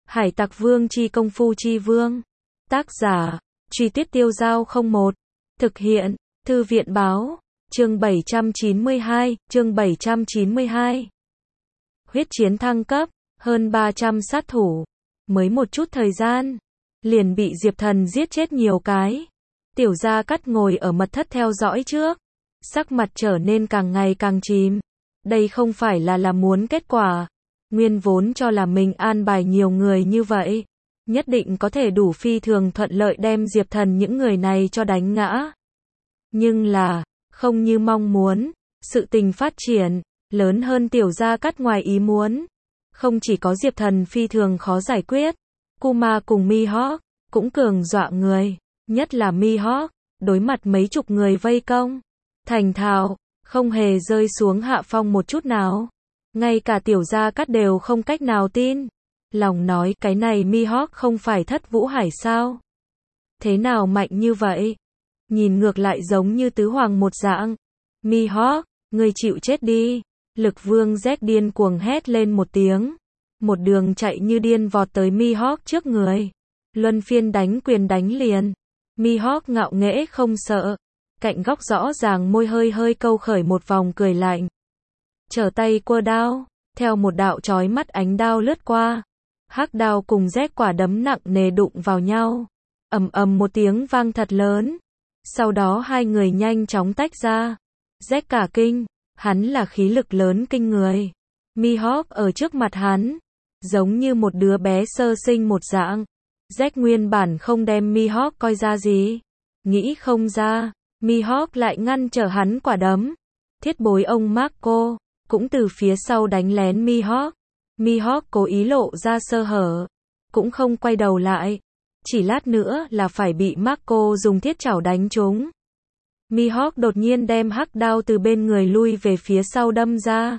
Hải Tặc Vương chi công phu chi vương. Tác giả, Truy Tuyết Tiêu Dao 01. Thực hiện, Thư viện báo. Chương 792, chương 792. Huyết chiến thăng cấp, hơn 300 sát thủ. Mới một chút thời gian, liền bị Diệp Thần giết chết nhiều cái. Tiểu Gia Cát ngồi ở mật thất theo dõi trước. Sắc mặt trở nên càng ngày càng chìm. Đây không phải là muốn kết quả. Nguyên vốn cho là mình an bài nhiều người như vậy, nhất định có thể đủ phi thường thuận lợi đem Diệp Thần những người này cho đánh ngã. Nhưng là, không như mong muốn, sự tình phát triển, lớn hơn Tiểu Gia Cát ngoài ý muốn. Không chỉ có Diệp Thần phi thường khó giải quyết, Kuma cùng Mihawk cũng cường dọa người, nhất là Mihawk, đối mặt mấy chục người vây công, thành thạo, không hề rơi xuống hạ phong một chút nào. Ngay cả Tiểu Gia Cát đều không cách nào tin. Lòng nói cái này Mihawk không phải Thất Vũ Hải sao? Thế nào mạnh như vậy? Nhìn ngược lại giống như tứ hoàng một dạng. Mihawk, ngươi chịu chết đi. Lực Vương Z điên cuồng hét lên một tiếng. Một đường chạy như điên vọt tới Mihawk trước người. Luân phiên đánh quyền đánh liền. Mihawk ngạo nghễ không sợ. Cạnh góc rõ ràng môi hơi hơi câu khởi một vòng cười lạnh. Trở tay quơ đao, theo một đạo chói mắt ánh đao lướt qua. Hắc đao cùng Z quả đấm nặng nề đụng vào nhau. Ầm ầm một tiếng vang thật lớn. Sau đó hai người nhanh chóng tách ra. Z cả kinh, hắn là khí lực lớn kinh người. Mihawk ở trước mặt hắn, giống như một đứa bé sơ sinh một dạng. Z nguyên bản không đem Mihawk coi ra gì. Nghĩ không ra, Mihawk lại ngăn trở hắn quả đấm. Thiết bối ông Marco cũng từ phía sau đánh lén Mihawk. Mihawk cố ý lộ ra sơ hở, cũng không quay đầu lại. Chỉ lát nữa là phải bị Marco dùng thiết chảo đánh trúng. Mihawk đột nhiên đem hắc đao từ bên người lui về phía sau đâm ra.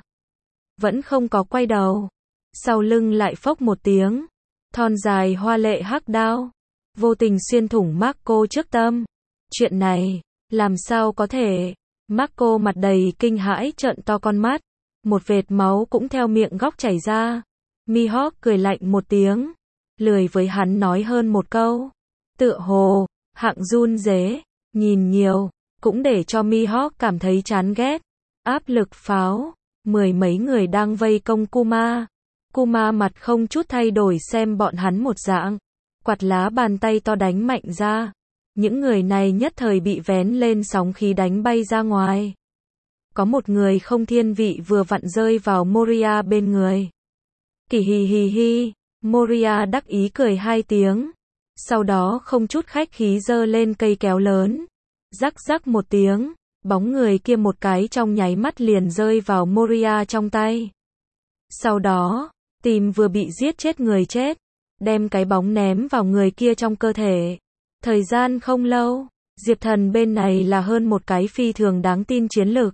Vẫn không có quay đầu. Sau lưng lại phốc một tiếng. Thon dài hoa lệ hắc đao, vô tình xuyên thủng Marco trước tâm. Chuyện này, làm sao có thể? Marco mặt đầy kinh hãi trợn to con mắt. Một vệt máu cũng theo miệng góc chảy ra. Mihawk cười lạnh một tiếng, lười với hắn nói hơn một câu. Tựa hồ, hạng run rế, nhìn nhiều, cũng để cho Mihawk cảm thấy chán ghét. Áp lực pháo, mười mấy người đang vây công Kuma. Kuma mặt không chút thay đổi xem bọn hắn một dạng. Quạt lá bàn tay to đánh mạnh ra. Những người này nhất thời bị vén lên sóng khí đánh bay ra ngoài. Có một người không thiên vị vừa vặn rơi vào Moria bên người. Kỳ hì hì hi, Moria đắc ý cười hai tiếng. Sau đó không chút khách khí giơ lên cây kéo lớn. Rắc rắc một tiếng, bóng người kia một cái trong nháy mắt liền rơi vào Moria trong tay. Sau đó, tìm vừa bị giết chết người chết, đem cái bóng ném vào người kia trong cơ thể. Thời gian không lâu, Diệp Thần bên này là hơn một cái phi thường đáng tin chiến lược.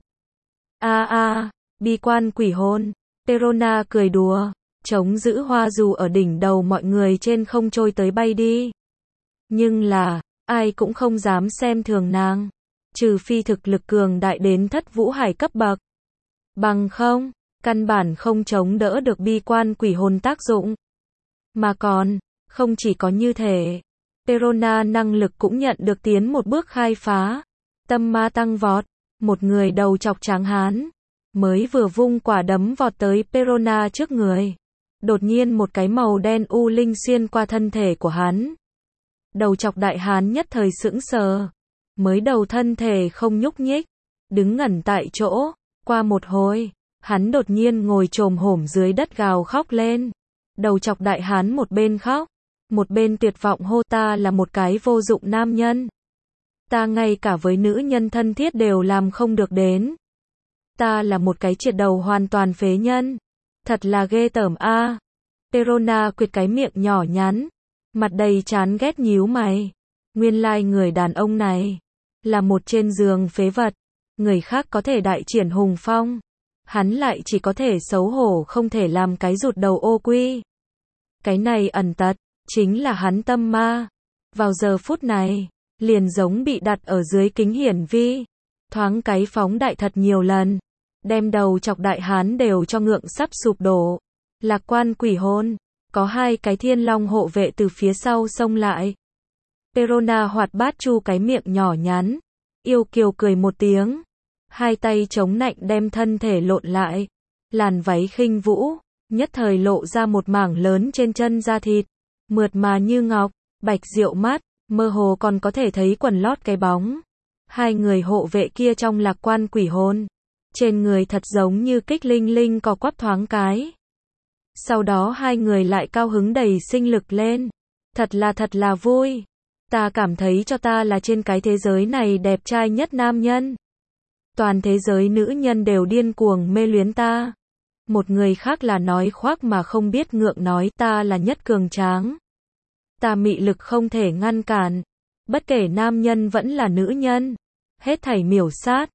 Bi quan quỷ hồn. Perona cười đùa, chống giữ hoa dù ở đỉnh đầu mọi người trên không trôi tới bay đi. Nhưng là, ai cũng không dám xem thường nàng, trừ phi thực lực cường đại đến Thất Vũ Hải cấp bậc. Bằng không, căn bản không chống đỡ được bi quan quỷ hồn tác dụng. Mà còn, không chỉ có như thế, Perona năng lực cũng nhận được tiến một bước khai phá. Tâm ma tăng vọt, một người đầu chọc tráng hán, mới vừa vung quả đấm vọt tới Perona trước người. Đột nhiên một cái màu đen u linh xuyên qua thân thể của hắn. Đầu chọc đại hán nhất thời sững sờ, mới đầu thân thể không nhúc nhích, đứng ngẩn tại chỗ. Qua một hồi, hắn đột nhiên ngồi chồm hổm dưới đất gào khóc lên. Đầu chọc đại hán một bên khóc, một bên tuyệt vọng hô: ta là một cái vô dụng nam nhân. Ta ngay cả với nữ nhân thân thiết đều làm không được đến. Ta là một cái triệt đầu hoàn toàn phế nhân. Thật là ghê tởm a. Perona quệt cái miệng nhỏ nhắn, mặt đầy chán ghét nhíu mày. Nguyên lai người đàn ông này là một trên giường phế vật. Người khác có thể đại triển hùng phong, hắn lại chỉ có thể xấu hổ không thể làm cái rụt đầu ô quy. Cái này ẩn tật, chính là hắn tâm ma. Vào giờ phút này, liền giống bị đặt ở dưới kính hiển vi, thoáng cái phóng đại thật nhiều lần, đem đầu chọc đại hán đều cho ngượng sắp sụp đổ. Lạc quan quỷ hồn, có hai cái thiên long hộ vệ từ phía sau xông lại. Perona hoạt bát chu cái miệng nhỏ nhắn, yêu kiều cười một tiếng, hai tay chống nạnh đem thân thể lộn lại, làn váy khinh vũ, nhất thời lộ ra một mảng lớn trên chân da thịt, mượt mà như ngọc, bạch diệu mát, mơ hồ còn có thể thấy quần lót cái bóng. Hai người hộ vệ kia trong lạc quan quỷ hồn, trên người thật giống như kích linh linh co quắp thoáng cái. Sau đó hai người lại cao hứng đầy sinh lực lên, thật là vui. Ta cảm thấy cho ta là trên cái thế giới này đẹp trai nhất nam nhân. Toàn thế giới nữ nhân đều điên cuồng mê luyến ta. Một người khác là nói khoác mà không biết ngượng nói ta là nhất cường tráng. Ta mị lực không thể ngăn cản. Bất kể nam nhân vẫn là nữ nhân. Hết thảy miểu sát.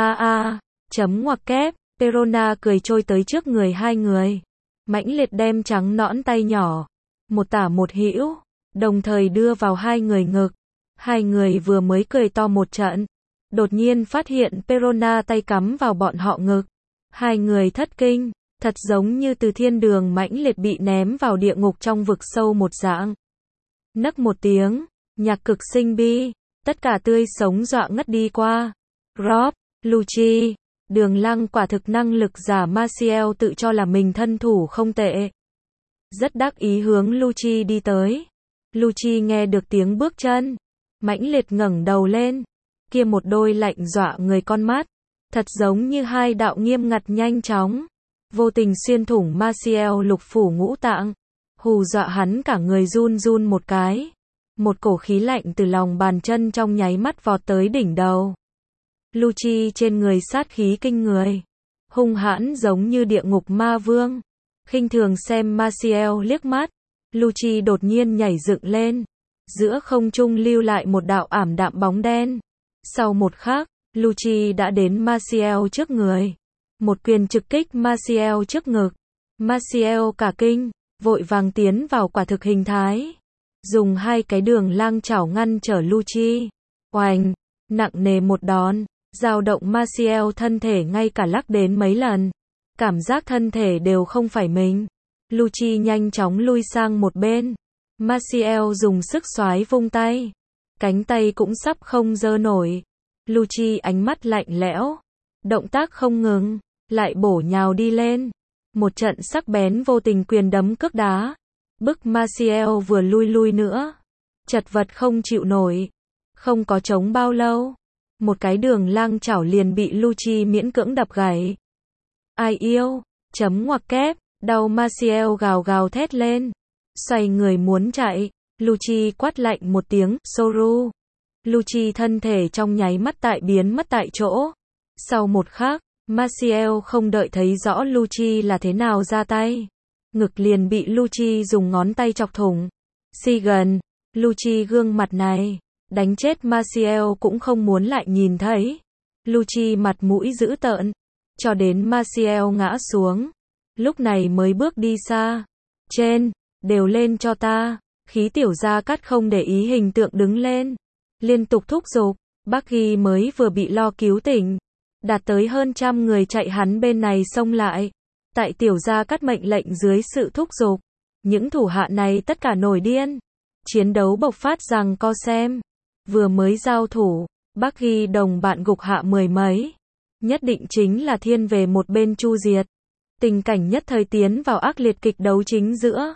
Chấm ngoặc kép. Perona cười trôi tới trước người hai người. Mãnh liệt đem trắng nõn tay nhỏ. Một tả một hữu. Đồng thời đưa vào hai người ngực. Hai người vừa mới cười to một trận. Đột nhiên phát hiện Perona tay cắm vào bọn họ ngực. Hai người thất kinh. Thật giống như từ thiên đường mãnh liệt bị ném vào địa ngục trong vực sâu một dạng. Nấc một tiếng, nhạc cực sinh bi, tất cả tươi sống dọa ngất đi qua. Rob, Lucci, Đường Lăng quả thực năng lực giả Maciel tự cho là mình thân thủ không tệ. Rất đắc ý hướng Lucci đi tới. Lucci nghe được tiếng bước chân, mãnh liệt ngẩng đầu lên, kia một đôi lạnh dọa người con mắt, thật giống như hai đạo nghiêm ngặt nhanh chóng, vô tình xuyên thủng Maciel lục phủ ngũ tạng, hù dọa hắn cả người run run một cái. Một cổ khí lạnh từ lòng bàn chân trong nháy mắt vọt tới đỉnh đầu. Lucci trên người sát khí kinh người, hung hãn giống như địa ngục ma vương. Khinh thường xem Maciel liếc mắt, Lucci đột nhiên nhảy dựng lên, giữa không trung lưu lại một đạo ảm đạm bóng đen. Sau một khắc, Lucci đã đến Maciel trước người, một quyền trực kích Maciel trước ngực. Maciel cả kinh, vội vàng tiến vào quả thực hình thái, dùng hai cái đường lang chảo ngăn trở Lucci. Oành, nặng nề một đòn, dao động Maciel thân thể ngay cả lắc đến mấy lần, cảm giác thân thể đều không phải mình. Lucci nhanh chóng lui sang một bên. Maciel dùng sức xoái vung tay, cánh tay cũng sắp không giơ nổi. Lucci ánh mắt lạnh lẽo, động tác không ngừng, lại bổ nhào đi lên. Một trận sắc bén vô tình quyền đấm cước đá, bức Maciel vừa lui nữa, chật vật không chịu nổi. Không có chống bao lâu, một cái đường lang chảo liền bị Lucci miễn cưỡng đập gãy. Ai yêu, chấm ngoặc kép, đau Maciel gào gào thét lên, xoay người muốn chạy. Lucci quát lạnh một tiếng, Soru. Lucci thân thể trong nháy mắt biến mất tại chỗ. Sau một khắc, Maciel không đợi thấy rõ Lucci là thế nào ra tay, ngực liền bị Lucci dùng ngón tay chọc thủng. Si gần, Lucci gương mặt này, đánh chết Maciel cũng không muốn lại nhìn thấy. Lucci mặt mũi dữ tợn, cho đến Maciel ngã xuống, lúc này mới bước đi xa. Trên, đều lên cho ta. Khí tiểu gia cắt không để ý hình tượng đứng lên, liên tục thúc giục. Bucky mới vừa bị lo cứu tỉnh, đạt tới hơn 100 người chạy hắn bên này xông lại. Tại tiểu gia cắt mệnh lệnh dưới sự thúc giục, những thủ hạ này tất cả nổi điên. Chiến đấu bộc phát rằng co xem. Vừa mới giao thủ, Bucky đồng bạn gục hạ mười mấy, nhất định chính là thiên về một bên chu diệt. Tình cảnh nhất thời tiến vào ác liệt kịch đấu chính giữa.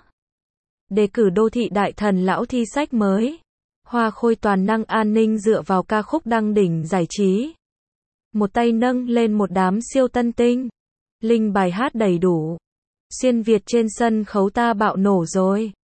Đề cử đô thị đại thần lão thi sách mới. Hoa khôi toàn năng an ninh dựa vào ca khúc đăng đỉnh giải trí. Một tay nâng lên một đám siêu tân tinh. Linh bài hát đầy đủ. Xuyên Việt trên sân khấu ta bạo nổ rồi.